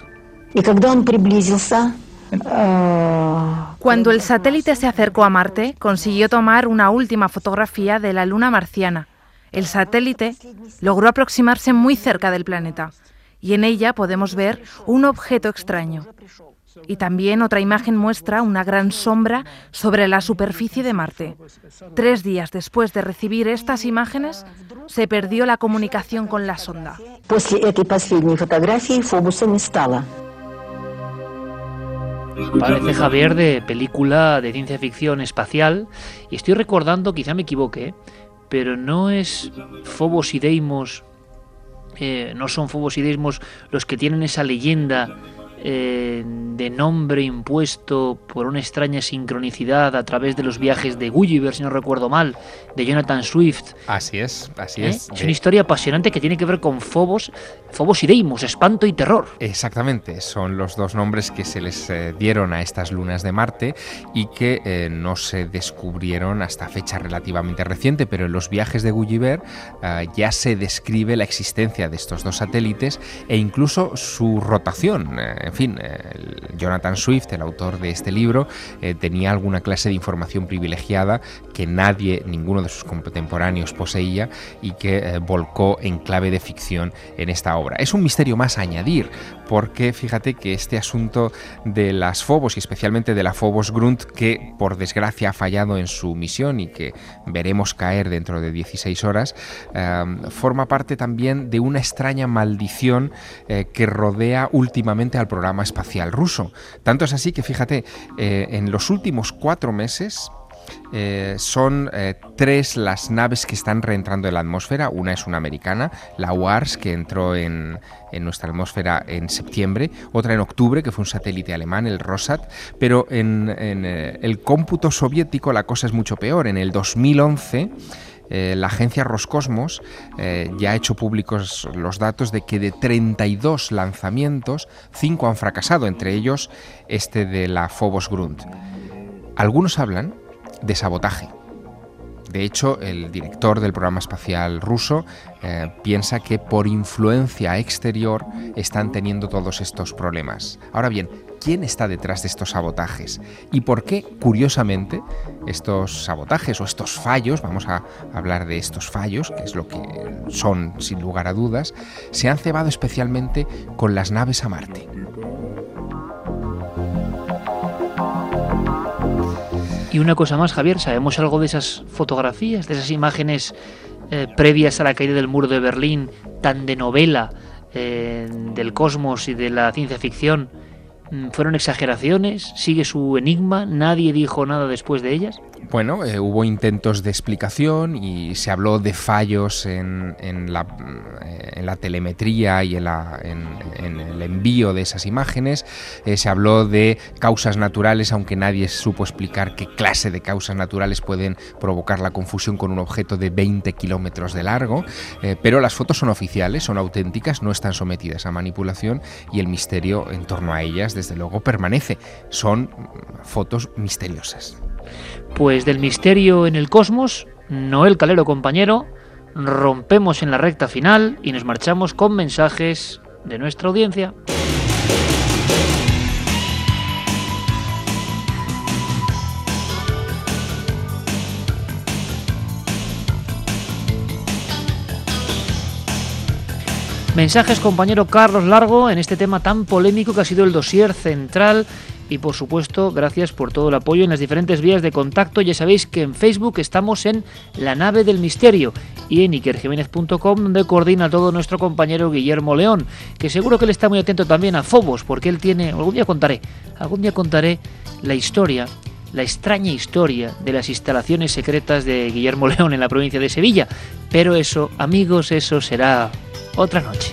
Cuando el satélite se acercó a Marte, consiguió tomar una última fotografía de la luna marciana. El satélite logró aproximarse muy cerca del planeta y en ella podemos ver un objeto extraño. Y también otra imagen muestra una gran sombra sobre la superficie de Marte. 3 días después de recibir estas imágenes, se perdió la comunicación con la sonda. Parece, Javier, de película de ciencia ficción espacial, y estoy recordando, quizá me equivoque, pero no es Phobos y Deimos, no son Phobos y Deimos los que tienen esa leyenda de nombre impuesto por una extraña sincronicidad a través de los viajes de Gulliver, si no recuerdo mal, de Jonathan Swift. Así es. Es una historia apasionante que tiene que ver con Phobos y Deimos, espanto y terror. Exactamente, son los 2 nombres que se les dieron a estas lunas de Marte y que no se descubrieron hasta fecha relativamente reciente, pero en los viajes de Gulliver ya se describe la existencia de estos 2 satélites e incluso su rotación. En fin, Jonathan Swift, el autor de este libro, tenía alguna clase de información privilegiada que ninguno de sus contemporáneos poseía y que volcó en clave de ficción en esta obra. Es un misterio más a añadir, porque fíjate que este asunto de las Phobos y especialmente de la Phobos Grunt, que por desgracia ha fallado en su misión y que veremos caer dentro de 16 horas, forma parte también de una extraña maldición que rodea últimamente al programa espacial ruso. Tanto es así que fíjate, en los últimos 4 meses son 3 las naves que están reentrando en la atmósfera. Una es una americana, la WARS, que entró en nuestra atmósfera en septiembre, otra en octubre, que fue un satélite alemán, el Rosat, pero en el cómputo soviético la cosa es mucho peor. En el 2011 la agencia Roscosmos ya ha hecho públicos los datos de que de 32 lanzamientos, 5 han fracasado, entre ellos este de la Phobos Grunt. Algunos hablan de sabotaje. De hecho, el director del programa espacial ruso piensa que por influencia exterior están teniendo todos estos problemas. Ahora bien, ¿quién está detrás de estos sabotajes? ¿Y por qué, curiosamente, estos sabotajes o estos fallos, vamos a hablar de estos fallos, que es lo que son sin lugar a dudas, se han cebado especialmente con las naves a Marte? Y una cosa más, Javier, ¿sabemos algo de esas fotografías, de esas imágenes previas a la caída del muro de Berlín, tan de novela del cosmos y de la ciencia ficción? ¿Fueron exageraciones? ¿Sigue su enigma? ¿Nadie dijo nada después de ellas? Bueno, hubo intentos de explicación y se habló de fallos en la telemetría y en el envío de esas imágenes. Se habló de causas naturales, aunque nadie supo explicar qué clase de causas naturales pueden provocar la confusión con un objeto de 20 kilómetros de largo. Pero las fotos son oficiales, son auténticas, no están sometidas a manipulación y el misterio en torno a ellas, desde luego, permanece. Son fotos misteriosas. Pues del misterio en el cosmos, Noel Calero, compañero, rompemos en la recta final y nos marchamos con mensajes de nuestra audiencia. Mensajes, compañero Carlos Largo, en este tema tan polémico que ha sido el dossier central. Y por supuesto, gracias por todo el apoyo en las diferentes vías de contacto. Ya sabéis que en Facebook estamos en La Nave del Misterio y en ikerjiménez.com, donde coordina todo nuestro compañero Guillermo León, que seguro que él está muy atento también a Phobos, porque él tiene... Algún día contaré la historia, la extraña historia de las instalaciones secretas de Guillermo León en la provincia de Sevilla. Pero eso, amigos, eso será otra noche.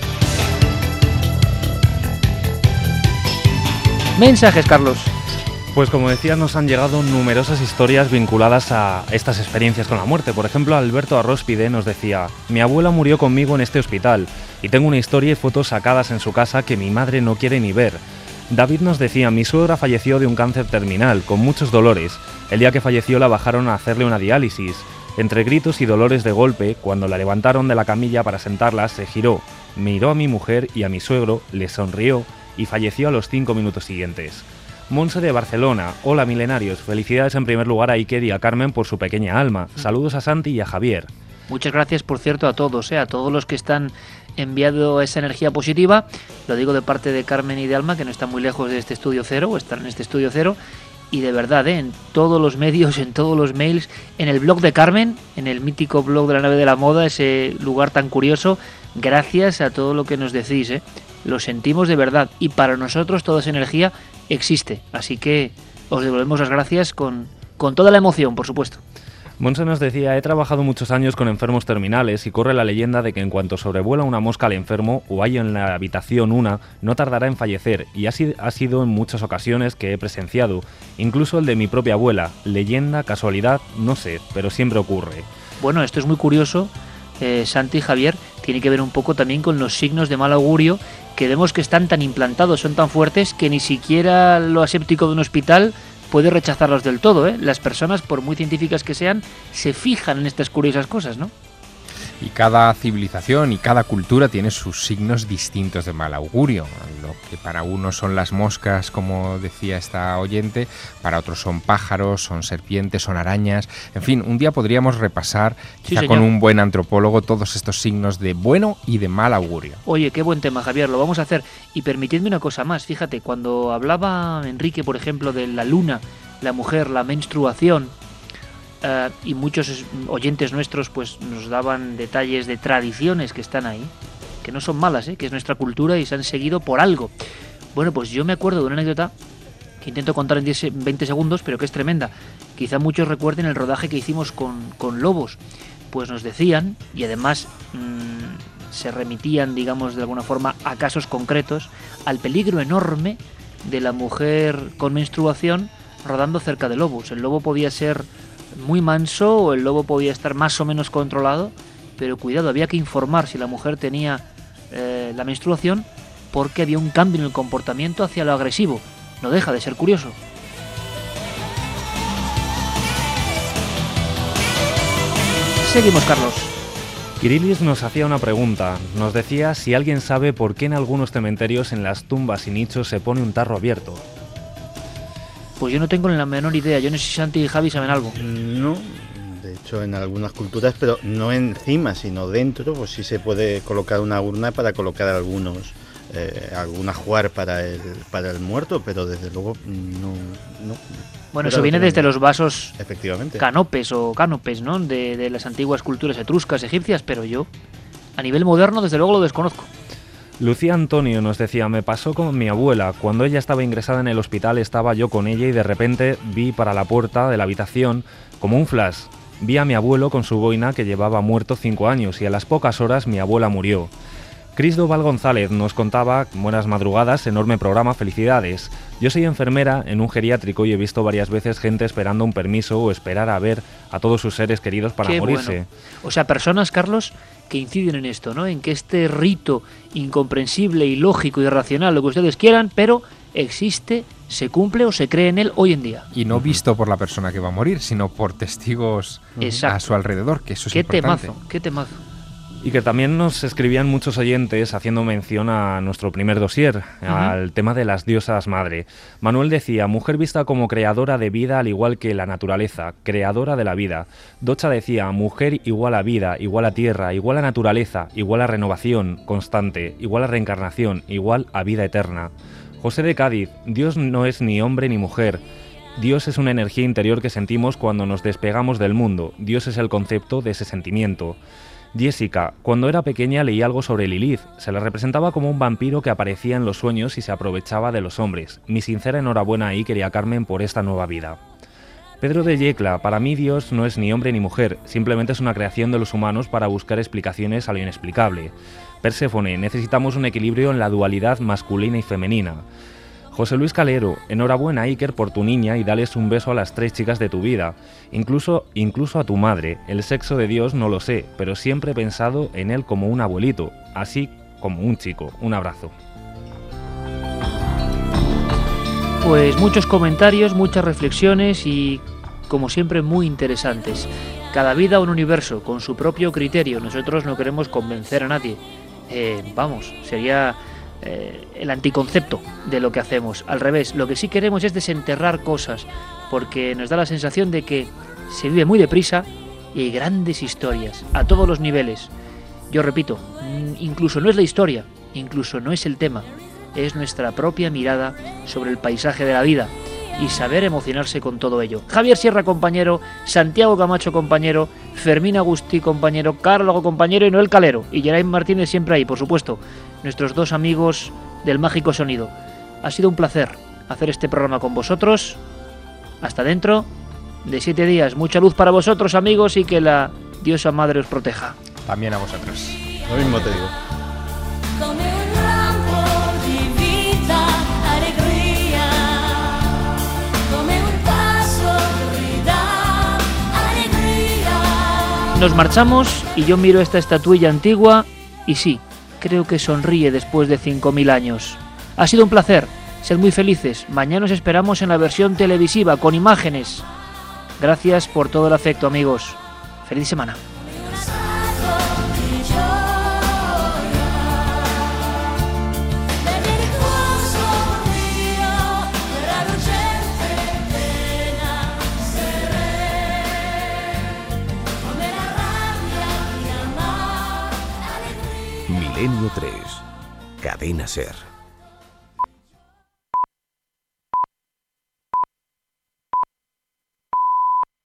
Mensajes, Carlos. Pues como decía, nos han llegado numerosas historias vinculadas a estas experiencias con la muerte. Por ejemplo, Alberto Arróspide nos decía: mi abuela murió conmigo en este hospital y tengo una historia y fotos sacadas en su casa que mi madre no quiere ni ver. David nos decía: mi suegra falleció de un cáncer terminal, con muchos dolores. El día que falleció la bajaron a hacerle una diálisis. Entre gritos y dolores de golpe, cuando la levantaron de la camilla para sentarla, se giró, miró a mi mujer y a mi suegro, le sonrió y falleció a los 5 minutos siguientes. Monse de Barcelona: hola milenarios, felicidades en primer lugar a Iker y a Carmen por su pequeña alma. Saludos a Santi y a Javier. Muchas gracias, por cierto, a todos los que están enviando esa energía positiva. Lo digo de parte de Carmen y de Alma, que no están muy lejos de este estudio cero, o están en este estudio cero. Y de verdad, en todos los medios, en todos los mails, en el blog de Carmen, en el mítico blog de la Nave de la Moda, ese lugar tan curioso, gracias a todo lo que nos decís, Lo sentimos de verdad y para nosotros toda esa energía existe. Así que os devolvemos las gracias con toda la emoción, por supuesto. Monse nos decía: he trabajado muchos años con enfermos terminales y corre la leyenda de que en cuanto sobrevuela una mosca al enfermo o hay en la habitación una, no tardará en fallecer, y así ha sido en muchas ocasiones que he presenciado, incluso el de mi propia abuela. Leyenda, casualidad, no sé, pero siempre ocurre. Bueno, esto es muy curioso, Santi y Javier, tiene que ver un poco también con los signos de mal augurio que vemos que están tan implantados, son tan fuertes que ni siquiera lo aséptico de un hospital puede rechazarlos del todo, Las personas, por muy científicas que sean, se fijan en estas curiosas cosas, ¿no? Y cada civilización y cada cultura tiene sus signos distintos de mal augurio. Lo que para unos son las moscas, como decía esta oyente, para otros son pájaros, son serpientes, son arañas. En fin, un día podríamos repasar, quizá sí, con un buen antropólogo, todos estos signos de bueno y de mal augurio. Oye, qué buen tema, Javier, lo vamos a hacer. Y permitidme una cosa más, fíjate, cuando hablaba Enrique, por ejemplo, de la luna, la mujer, la menstruación, y muchos oyentes nuestros pues nos daban detalles de tradiciones que están ahí, que no son malas, que es nuestra cultura y se han seguido por algo. Bueno, pues yo me acuerdo de una anécdota que intento contar en 20 segundos, pero que es tremenda. Quizá muchos recuerden el rodaje que hicimos con lobos. Pues nos decían, y además se remitían, digamos, de alguna forma a casos concretos, al peligro enorme de la mujer con menstruación rodando cerca de lobos. El lobo podía ser muy manso o el lobo podía estar más o menos controlado, pero cuidado, había que informar si la mujer tenía la menstruación, porque había un cambio en el comportamiento hacia lo agresivo. No deja de ser curioso. Seguimos, Carlos. Kirilis nos hacía una pregunta. Nos decía si alguien sabe por qué en algunos cementerios, en las tumbas y nichos, se pone un tarro abierto. Pues yo no tengo ni la menor idea. Yo no sé si Santi y Javi saben algo. No, de hecho en algunas culturas, pero no encima, sino dentro, pues sí se puede colocar una urna para colocar algún ajuar para el muerto, pero desde luego no. Bueno, eso viene desde los vasos efectivamente canopes, ¿no? De las antiguas culturas etruscas, egipcias, pero yo, a nivel moderno, desde luego lo desconozco. Lucía Antonio nos decía, me pasó con mi abuela, cuando ella estaba ingresada en el hospital estaba yo con ella y de repente vi para la puerta de la habitación como un flash. Vi a mi abuelo con su boina que llevaba muerto 5 años y a las pocas horas mi abuela murió. Cristóbal González nos contaba, buenas madrugadas, enorme programa, felicidades. Yo soy enfermera en un geriátrico y he visto varias veces gente esperando un permiso o esperar a ver a todos sus seres queridos para morirse. Bueno. O sea, personas, Carlos, que inciden en esto, ¿no? En que este rito incomprensible, ilógico, irracional, lo que ustedes quieran, pero existe, se cumple o se cree en él hoy en día. Y no visto por la persona que va a morir, sino por testigos a su alrededor, que eso es importante. Qué temazo. Y que también nos escribían muchos oyentes haciendo mención a nuestro primer dossier, al tema de las diosas madre. Manuel decía, mujer vista como creadora de vida al igual que la naturaleza, creadora de la vida. Docha decía, mujer igual a vida, igual a tierra, igual a naturaleza, igual a renovación constante, igual a reencarnación, igual a vida eterna. José de Cádiz, Dios no es ni hombre ni mujer. Dios es una energía interior que sentimos cuando nos despegamos del mundo. Dios es el concepto de ese sentimiento. Jessica, cuando era pequeña leí algo sobre Lilith. Se la representaba como un vampiro que aparecía en los sueños y se aprovechaba de los hombres. Mi sincera enhorabuena ahí, quería Carmen, por esta nueva vida. Pedro de Yecla, para mí Dios no es ni hombre ni mujer, simplemente es una creación de los humanos para buscar explicaciones a lo inexplicable. Perséfone, necesitamos un equilibrio en la dualidad masculina y femenina. José Luis Calero, enhorabuena Iker por tu niña y dales un beso a las 3 chicas de tu vida, incluso a tu madre. El sexo de Dios no lo sé, pero siempre he pensado en él como un abuelito, así como un chico. Un abrazo. Pues muchos comentarios, muchas reflexiones y, como siempre, muy interesantes. Cada vida un universo, con su propio criterio. Nosotros no queremos convencer a nadie. Sería el anticoncepto de lo que hacemos. Al revés, lo que sí queremos es desenterrar cosas, porque nos da la sensación de que se vive muy deprisa y hay grandes historias, a todos los niveles. Yo repito, incluso no es la historia, incluso no es el tema, es nuestra propia mirada sobre el paisaje de la vida y saber emocionarse con todo ello. Javier Sierra, compañero, Santiago Camacho, compañero, Fermín Agustí, compañero, Carlos, compañero, y Noel Calero, y Geraint Martínez siempre ahí, por supuesto, nuestros 2 amigos del mágico sonido. Ha sido un placer hacer este programa con vosotros. Hasta dentro de 7 días. Mucha luz para vosotros, amigos, y que la diosa madre os proteja. También a vosotros. Lo mismo te digo. Nos marchamos y yo miro esta estatuilla antigua y sí, creo que sonríe después de 5.000 años. Ha sido un placer, sed muy felices. Mañana os esperamos en la versión televisiva con imágenes. Gracias por todo el afecto, amigos. Feliz semana. Milenio 3, Cadena SER.